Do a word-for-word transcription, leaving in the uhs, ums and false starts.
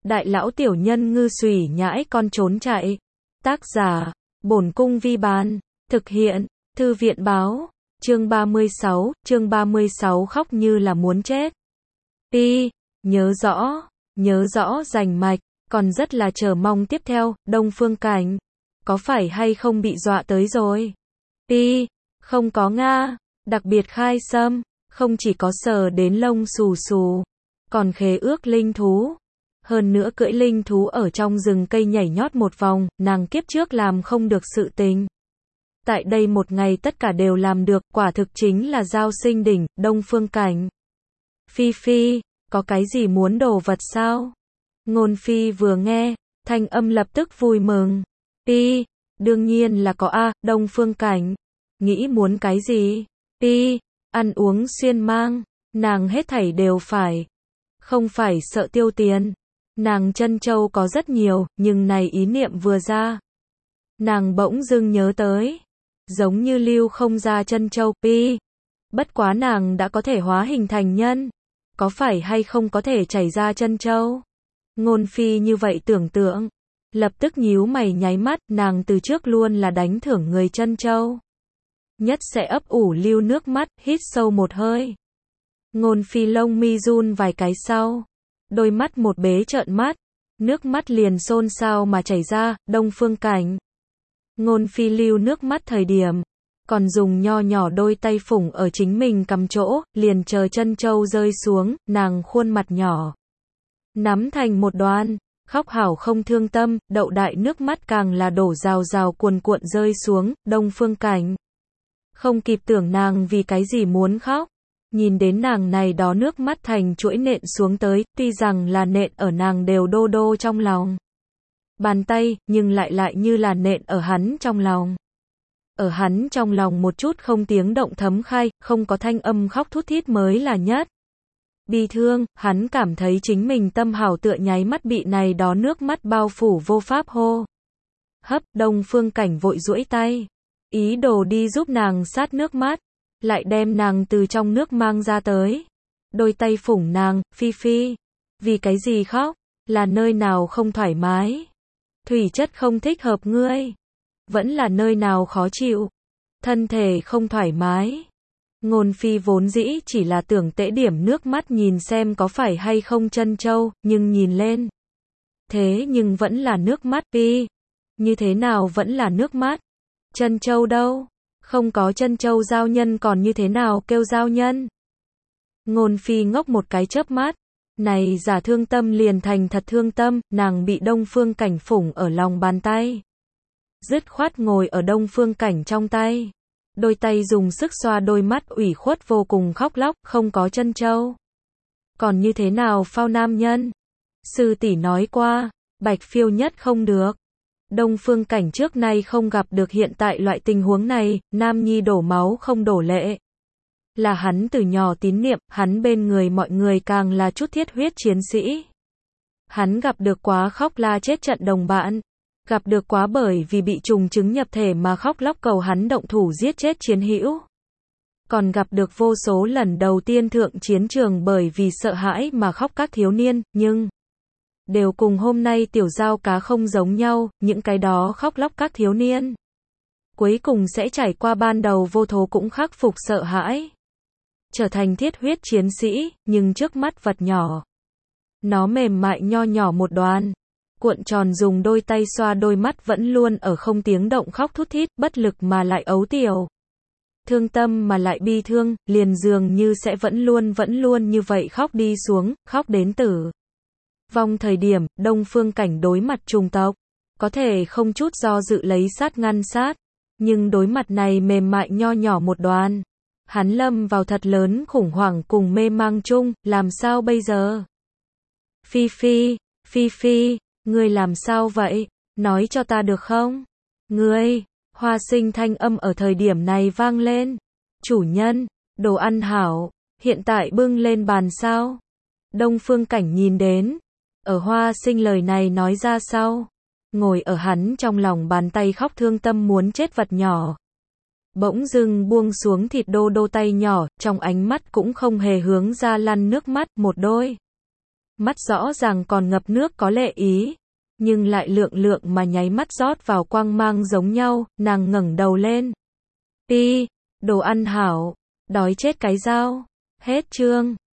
Đại lão tiểu nhân ngư xùy nhãi con trốn chạy. Tác giả, Bổn Cung Vi Bán. Thực hiện, Thư viện báo. Chương ba mươi sáu, chương ba mươi sáu khóc như là muốn chết. Pi, nhớ rõ, nhớ rõ rành mạch, còn rất là chờ mong tiếp theo, Đông Phương Cảnh. Có phải hay không bị dọa tới rồi? Pi, không có nga, đặc biệt khai xâm, không chỉ có sờ đến lông xù xù, còn khế ước linh thú. Hơn nữa cưỡi linh thú ở trong rừng cây nhảy nhót một vòng, nàng kiếp trước làm không được sự tình. Tại đây một ngày tất cả đều làm được, quả thực chính là giao sinh đỉnh, Đông Phương Cảnh. Phi Phi, có cái gì muốn đồ vật sao? Ngôn Phi vừa nghe, thanh âm lập tức vui mừng. Pi, đương nhiên là có a, Đông Phương Cảnh. Nghĩ muốn cái gì? Pi, ăn uống xuyên mang, nàng hết thảy đều phải. Không phải sợ tiêu tiền. Nàng chân châu có rất nhiều, nhưng này ý niệm vừa ra. Nàng bỗng dưng nhớ tới. Giống như lưu không ra chân châu, Pi. Bất quá nàng đã có thể hóa hình thành nhân. Có phải hay không có thể chảy ra chân châu? Ngôn Phi như vậy tưởng tượng. Lập tức nhíu mày nháy mắt, nàng từ trước luôn là đánh thưởng người chân châu. Nhất sẽ ấp ủ lưu nước mắt, hít sâu một hơi. Ngôn Phi lông mi run vài cái sau. Đôi mắt một bế trợn mắt. Nước mắt liền xôn xao mà chảy ra, Đông Phương Cảnh. Ngôn Phi lưu nước mắt thời điểm. Còn dùng nho nhỏ đôi tay phủng ở chính mình cầm chỗ, liền chờ chân châu rơi xuống, nàng khuôn mặt nhỏ. Nắm thành một đoàn, khóc hảo không thương tâm, đậu đại nước mắt càng là đổ rào rào cuồn cuộn rơi xuống, Đông Phương Cảnh. Không kịp tưởng nàng vì cái gì muốn khóc. Nhìn đến nàng này đó nước mắt thành chuỗi nện xuống tới, tuy rằng là nện ở nàng đều đô đô trong lòng. Bàn tay, nhưng lại lại như là nện ở hắn trong lòng. Ở hắn trong lòng một chút không tiếng động thấm khai, không có thanh âm khóc thút thít mới là nhất. Bi thương, hắn cảm thấy chính mình tâm hảo tựa nháy mắt bị này đó nước mắt bao phủ vô pháp hô. Hấp, Đông Phương Cảnh vội duỗi tay. Ý đồ đi giúp nàng sát nước mắt. Lại đem nàng từ trong nước mang ra tới. Đôi tay phủng nàng, Phi Phi. Vì cái gì khóc? Là nơi nào không thoải mái? Thủy chất không thích hợp ngươi. Vẫn là nơi nào khó chịu? Thân thể không thoải mái. Ngôn Phi vốn dĩ chỉ là tưởng tễ điểm nước mắt nhìn xem có phải hay không chân châu, nhưng nhìn lên. Thế nhưng vẫn là nước mắt Phi. Như thế nào vẫn là nước mắt? Chân châu đâu? Không có chân châu giao nhân còn như thế nào kêu giao nhân? Ngôn Phi ngốc một cái chớp mắt. Này giả thương tâm liền thành thật thương tâm, nàng bị Đông Phương Cảnh phủng ở lòng bàn tay. Dứt khoát ngồi ở Đông Phương Cảnh trong tay. Đôi tay dùng sức xoa đôi mắt ủy khuất vô cùng khóc lóc, không có chân châu. Còn như thế nào phao nam nhân? Sư tỷ nói qua, bạch phiêu nhất không được. Đông Phương Cảnh trước nay không gặp được hiện tại loại tình huống này, nam nhi đổ máu không đổ lệ. Là hắn từ nhỏ tín niệm, hắn bên người mọi người càng là chút thiết huyết chiến sĩ. Hắn gặp được quá khóc la chết trận đồng bạn. Gặp được quá bởi vì bị trùng chứng nhập thể mà khóc lóc cầu hắn động thủ giết chết chiến hữu. Còn gặp được vô số lần đầu tiên thượng chiến trường bởi vì sợ hãi mà khóc các thiếu niên, nhưng đều cùng hôm nay tiểu giao cá không giống nhau, những cái đó khóc lóc các thiếu niên. Cuối cùng sẽ trải qua ban đầu vô thố cũng khắc phục sợ hãi. Trở thành thiết huyết chiến sĩ, nhưng trước mắt vật nhỏ. Nó mềm mại nho nhỏ một đoàn. Cuộn tròn dùng đôi tay xoa đôi mắt vẫn luôn ở không tiếng động khóc thút thít, bất lực mà lại ấu tiểu. Thương tâm mà lại bi thương, liền dường như sẽ vẫn luôn vẫn luôn như vậy khóc đi xuống, khóc đến tử vong thời điểm, Đông Phương Cảnh đối mặt trùng tộc. Có thể không chút do dự lấy sát ngăn sát. Nhưng đối mặt này mềm mại nho nhỏ một đoàn. Hắn lâm vào thật lớn khủng hoảng cùng mê mang chung, làm sao bây giờ? Phi Phi, Phi Phi. Ngươi làm sao vậy? Nói cho ta được không? Ngươi, Hoa Sinh thanh âm ở thời điểm này vang lên. Chủ nhân, đồ ăn hảo, hiện tại bưng lên bàn sao? Đông Phương Cảnh nhìn đến. Ở Hoa Sinh lời này nói ra sau. Ngồi ở hắn trong lòng bàn tay khóc thương tâm muốn chết vật nhỏ. Bỗng dưng buông xuống thịt đô đô tay nhỏ, trong ánh mắt cũng không hề hướng ra lăn nước mắt, một đôi. mắt rõ ràng còn ngập nước có lệ ý, nhưng lại lượng lượng mà nháy mắt rót vào quang mang giống nhau, nàng ngẩng đầu lên. Đi, đồ ăn hảo, đói chết cái dao. Hết chương.